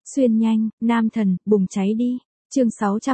Xuyên nhanh, nam thần, bùng cháy đi. Chương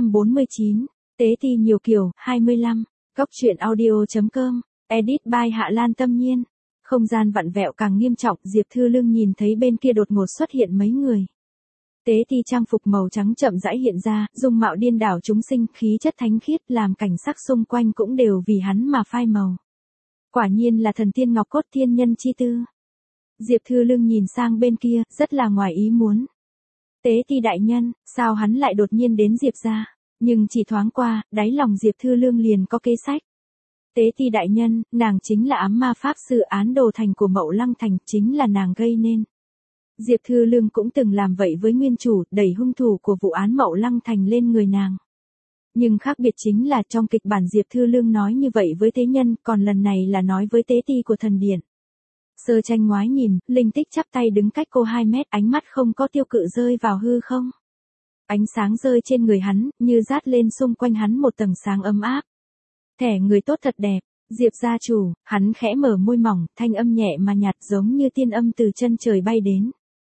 649. Tế ti nhiều kiểu, 25. Góc truyện audio.com. Edit by Hạ Lan Tâm Nhiên. Không gian vặn vẹo càng nghiêm trọng, Diệp Thư Lương nhìn thấy bên kia đột ngột xuất hiện mấy người. Tế ti trang phục màu trắng chậm rãi hiện ra, dung mạo điên đảo chúng sinh, khí chất thánh khiết, làm cảnh sắc xung quanh cũng đều vì hắn mà phai màu. Quả nhiên là thần tiên ngọc cốt thiên nhân chi tư. Diệp Thư Lương nhìn sang bên kia, rất là ngoài ý muốn. Tế ti đại nhân, sao hắn lại đột nhiên đến Diệp gia? Nhưng chỉ thoáng qua, đáy lòng Diệp Thư Lương liền có kế sách. Tế ti đại nhân, nàng chính là ám ma pháp sư Án Đồ Thành của Mậu Lăng Thành, chính là nàng gây nên. Diệp Thư Lương cũng từng làm vậy với nguyên chủ, đẩy hung thủ của vụ án Mậu Lăng Thành lên người nàng. Nhưng khác biệt chính là trong kịch bản Diệp Thư Lương nói như vậy với tế nhân, còn lần này là nói với tế ti của thần điện. Sơ tranh ngoái nhìn, Linh Tích chắp tay đứng cách cô 2 mét, ánh mắt không có tiêu cự rơi vào hư không. Ánh sáng rơi trên người hắn, như dát lên xung quanh hắn một tầng sáng ấm áp. Thẻ người tốt thật đẹp, Diệp gia chủ, hắn khẽ mở môi mỏng, thanh âm nhẹ mà nhạt giống như tiên âm từ chân trời bay đến.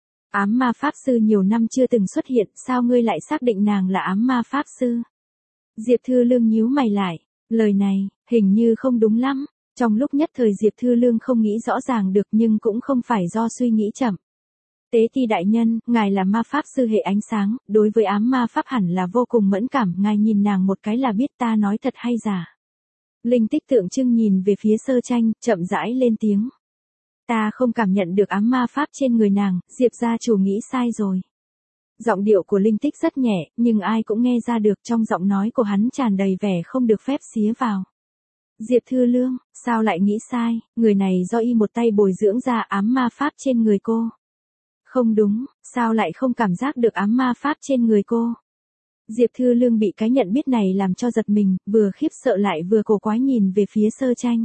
Ám ma pháp sư nhiều năm chưa từng xuất hiện, sao ngươi lại xác định nàng là ám ma pháp sư? Diệp Thư Lương nhíu mày lại, lời này, hình như không đúng lắm. Trong lúc nhất thời Diệp Thư Lương không nghĩ rõ ràng được nhưng cũng không phải do suy nghĩ chậm. Tế ti đại nhân, ngài là ma pháp sư hệ ánh sáng, đối với ám ma pháp hẳn là vô cùng mẫn cảm, ngài nhìn nàng một cái là biết ta nói thật hay giả. Linh Tích tượng trưng nhìn về phía sơ tranh, chậm rãi lên tiếng. Ta không cảm nhận được ám ma pháp trên người nàng, Diệp gia chủ nghĩ sai rồi. Giọng điệu của Linh Tích rất nhẹ, nhưng ai cũng nghe ra được trong giọng nói của hắn tràn đầy vẻ không được phép xía vào. Diệp Thư Lương, sao lại nghĩ sai, người này do y một tay bồi dưỡng ra ám ma pháp trên người cô. Không đúng, sao lại không cảm giác được ám ma pháp trên người cô. Diệp Thư Lương bị cái nhận biết này làm cho giật mình, vừa khiếp sợ lại vừa cổ quái nhìn về phía sơ tranh.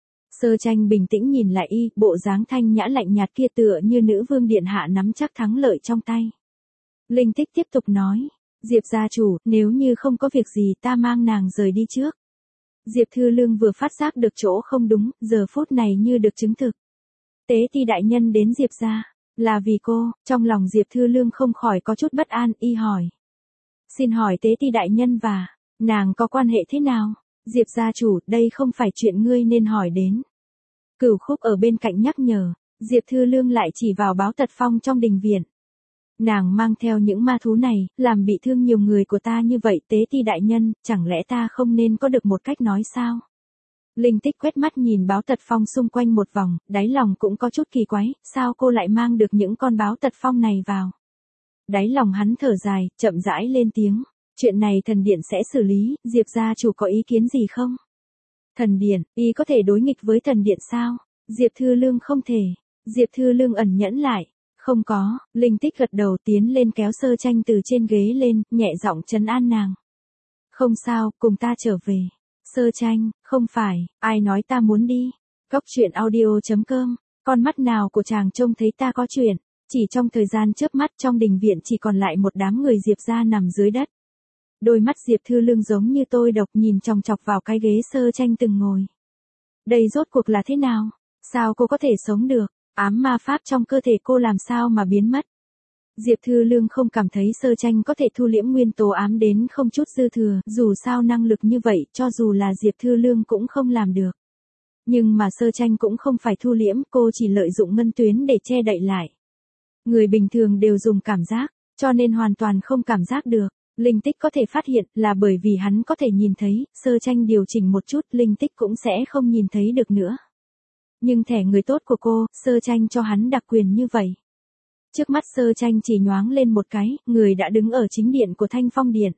Sơ tranh bình tĩnh nhìn lại y, bộ dáng thanh nhã lạnh nhạt kia tựa như nữ vương điện hạ nắm chắc thắng lợi trong tay. Linh Tích tiếp tục nói, Diệp gia chủ, nếu như không có việc gì ta mang nàng rời đi trước. Diệp Thư Lương vừa phát giác được chỗ không đúng, giờ phút này như được chứng thực. Tế ti đại nhân đến Diệp gia, là vì cô, trong lòng Diệp Thư Lương không khỏi có chút bất an, y hỏi. Xin hỏi tế ti đại nhân và nàng có quan hệ thế nào? Diệp gia chủ, đây không phải chuyện ngươi nên hỏi đến. Cửu Khúc ở bên cạnh nhắc nhở, Diệp Thư Lương lại chỉ vào Báo Tật Phong trong đình viện. Nàng mang theo những ma thú này, làm bị thương nhiều người của ta như vậy, tế ti đại nhân, chẳng lẽ ta không nên có được một cách nói sao? Linh Tích quét mắt nhìn Báo Tật Phong xung quanh một vòng, đáy lòng cũng có chút kỳ quái, sao cô lại mang được những con Báo Tật Phong này vào? Đáy lòng hắn thở dài, chậm rãi lên tiếng, chuyện này thần điện sẽ xử lý, Diệp gia chủ có ý kiến gì không? Thần điện, y có thể đối nghịch với thần điện sao? Diệp Thư Lương không thể. Diệp Thư Lương ẩn nhẫn lại. Không có, Linh Tích gật đầu tiến lên kéo sơ tranh từ trên ghế lên, nhẹ giọng trấn an nàng. Không sao, cùng ta trở về. Sơ tranh, không phải, ai nói ta muốn đi. Góc truyện audio.com, con mắt nào của chàng trông thấy ta có chuyện. Chỉ trong thời gian chớp mắt trong đình viện chỉ còn lại một đám người Diệp gia nằm dưới đất. Đôi mắt Diệp Thư Lương giống như tôi độc nhìn chòng chọc vào cái ghế sơ tranh từng ngồi. Đây rốt cuộc là thế nào? Sao cô có thể sống được? Ám ma pháp trong cơ thể cô làm sao mà biến mất? Diệp Thư Lương không cảm thấy sơ tranh có thể thu liễm nguyên tố ám đến không chút dư thừa, dù sao năng lực như vậy cho dù là Diệp Thư Lương cũng không làm được. Nhưng mà sơ tranh cũng không phải thu liễm, cô chỉ lợi dụng ngân tuyến để che đậy lại. Người bình thường đều dùng cảm giác, cho nên hoàn toàn không cảm giác được. Linh Tích có thể phát hiện là bởi vì hắn có thể nhìn thấy, sơ tranh điều chỉnh một chút, Linh Tích cũng sẽ không nhìn thấy được nữa. Nhưng thẻ người tốt của cô, sơ tranh cho hắn đặc quyền như vậy. Trước mắt sơ tranh chỉ nhoáng lên một cái, người đã đứng ở chính điện của Thanh Phong Điện.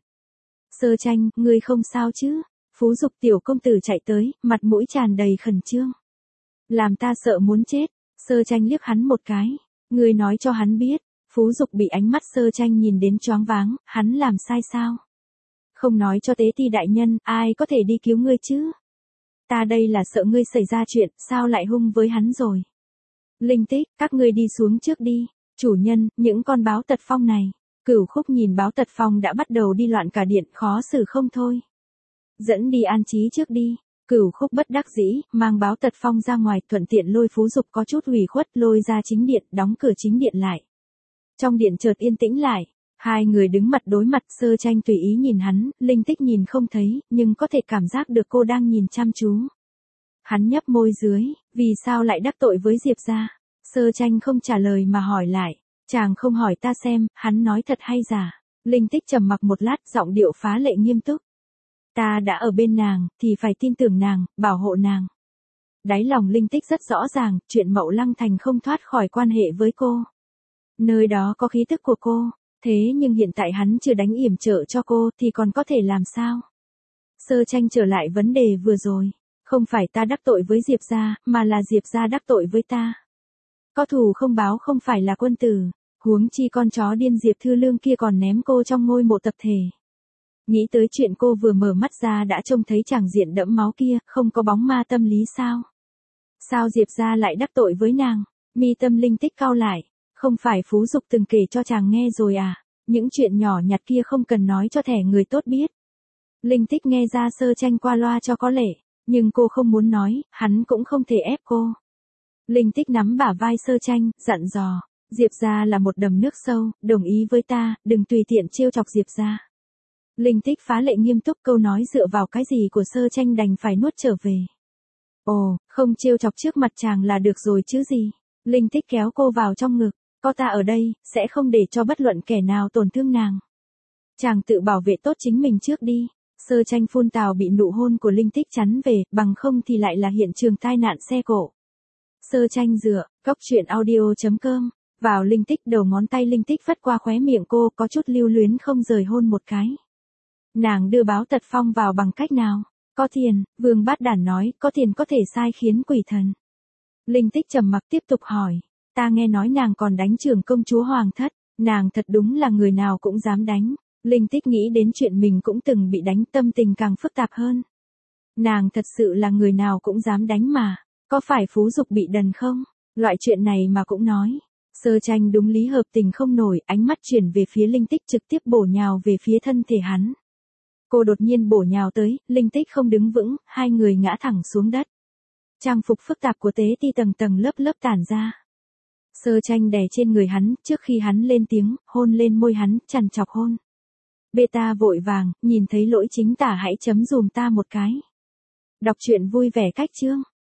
Sơ tranh, ngươi không sao chứ? Phú Dục tiểu công tử chạy tới, mặt mũi tràn đầy khẩn trương. Làm ta sợ muốn chết, sơ tranh liếc hắn một cái. Ngươi nói cho hắn biết, Phú Dục bị ánh mắt sơ tranh nhìn đến choáng váng, hắn làm sai sao? Không nói cho tế ti đại nhân, ai có thể đi cứu ngươi chứ? Ta đây là sợ ngươi xảy ra chuyện, sao lại hung với hắn rồi? Linh Tích, các ngươi đi xuống trước đi. Chủ nhân, những con Báo Tật Phong này. Cửu Khúc nhìn Báo Tật Phong đã bắt đầu đi loạn cả điện, khó xử không thôi. Dẫn đi an trí trước đi. Cửu Khúc bất đắc dĩ, mang Báo Tật Phong ra ngoài, thuận tiện lôi Phú Dục có chút ủy khuất lôi ra chính điện, đóng cửa chính điện lại. Trong điện chợt yên tĩnh lại, hai người đứng mặt đối mặt, Sơ Tranh tùy ý nhìn hắn, Linh Tích nhìn không thấy, nhưng có thể cảm giác được cô đang nhìn chăm chú. Hắn nhấp môi dưới, vì sao lại đắc tội với Diệp gia? Sơ Tranh không trả lời mà hỏi lại, chàng không hỏi ta xem, hắn nói thật hay giả? Linh Tích trầm mặc một lát, giọng điệu phá lệ nghiêm túc. Ta đã ở bên nàng, thì phải tin tưởng nàng, bảo hộ nàng. Đáy lòng Linh Tích rất rõ ràng, chuyện Mậu Lăng Thành không thoát khỏi quan hệ với cô. Nơi đó có khí tức của cô, thế nhưng hiện tại hắn chưa đánh yểm trợ cho cô thì còn có thể làm sao? Sơ Tranh trở lại vấn đề vừa rồi, không phải ta đắc tội với Diệp gia, mà là Diệp gia đắc tội với ta. Có thù không báo không phải là quân tử, huống chi con chó điên Diệp Thư Lương kia còn ném cô trong ngôi mộ tập thể. Nghĩ tới chuyện cô vừa mở mắt ra đã trông thấy tràng diện đẫm máu kia, không có bóng ma tâm lý sao? Sao Diệp gia lại đắc tội với nàng? Mi tâm Linh Tích cau lại, không phải Phú Dục từng kể cho chàng nghe rồi à? Những chuyện nhỏ nhặt kia không cần nói cho thẻ người tốt biết. Linh Tích nghe ra Sơ Tranh qua loa cho có lệ, nhưng cô không muốn nói, hắn cũng không thể ép cô. Linh Tích nắm bả vai Sơ Tranh, dặn dò, Diệp gia là một đầm nước sâu, đồng ý với ta, đừng tùy tiện trêu chọc Diệp gia. Linh Tích phá lệ nghiêm túc, câu nói dựa vào cái gì của Sơ Tranh đành phải nuốt trở về. Ồ, không trêu chọc trước mặt chàng là được rồi chứ gì. Linh Tích kéo cô vào trong ngực, có ta ở đây, sẽ không để cho bất luận kẻ nào tổn thương nàng. Chàng tự bảo vệ tốt chính mình trước đi. Sơ Tranh phun tào bị nụ hôn của Linh Tích chắn về, bằng không thì lại là hiện trường tai nạn xe cộ. Sơ Tranh dựa, góc truyện audio.com, vào Linh Tích, đầu ngón tay Linh Tích phất qua khóe miệng cô, có chút lưu luyến không rời hôn một cái. Nàng đưa báo tật phong vào bằng cách nào? Có tiền, Vương Bát Đản nói, có tiền có thể sai khiến quỷ thần. Linh Tích trầm mặc tiếp tục hỏi, ta nghe nói nàng còn đánh trưởng công chúa Hoàng thất, nàng thật đúng là người nào cũng dám đánh. Linh Tích nghĩ đến chuyện mình cũng từng bị đánh, tâm tình càng phức tạp hơn. Nàng thật sự là người nào cũng dám đánh mà, có phải Phú Dục bị đần không? Loại chuyện này mà cũng nói. Sơ Tranh đúng lý hợp tình không nổi, ánh mắt chuyển về phía Linh Tích, trực tiếp bổ nhào về phía thân thể hắn. Cô đột nhiên bổ nhào tới, Linh Tích không đứng vững, hai người ngã thẳng xuống đất. Trang phục phức tạp của Tế Ti tầng tầng lớp lớp tản ra. Sơ Tranh đè trên người hắn, trước khi hắn lên tiếng, hôn lên môi hắn, trằn trọc hôn. Beta vội vàng, nhìn thấy lỗi chính tả hãy chấm dùm ta một cái. Đọc truyện vui vẻ cách chương.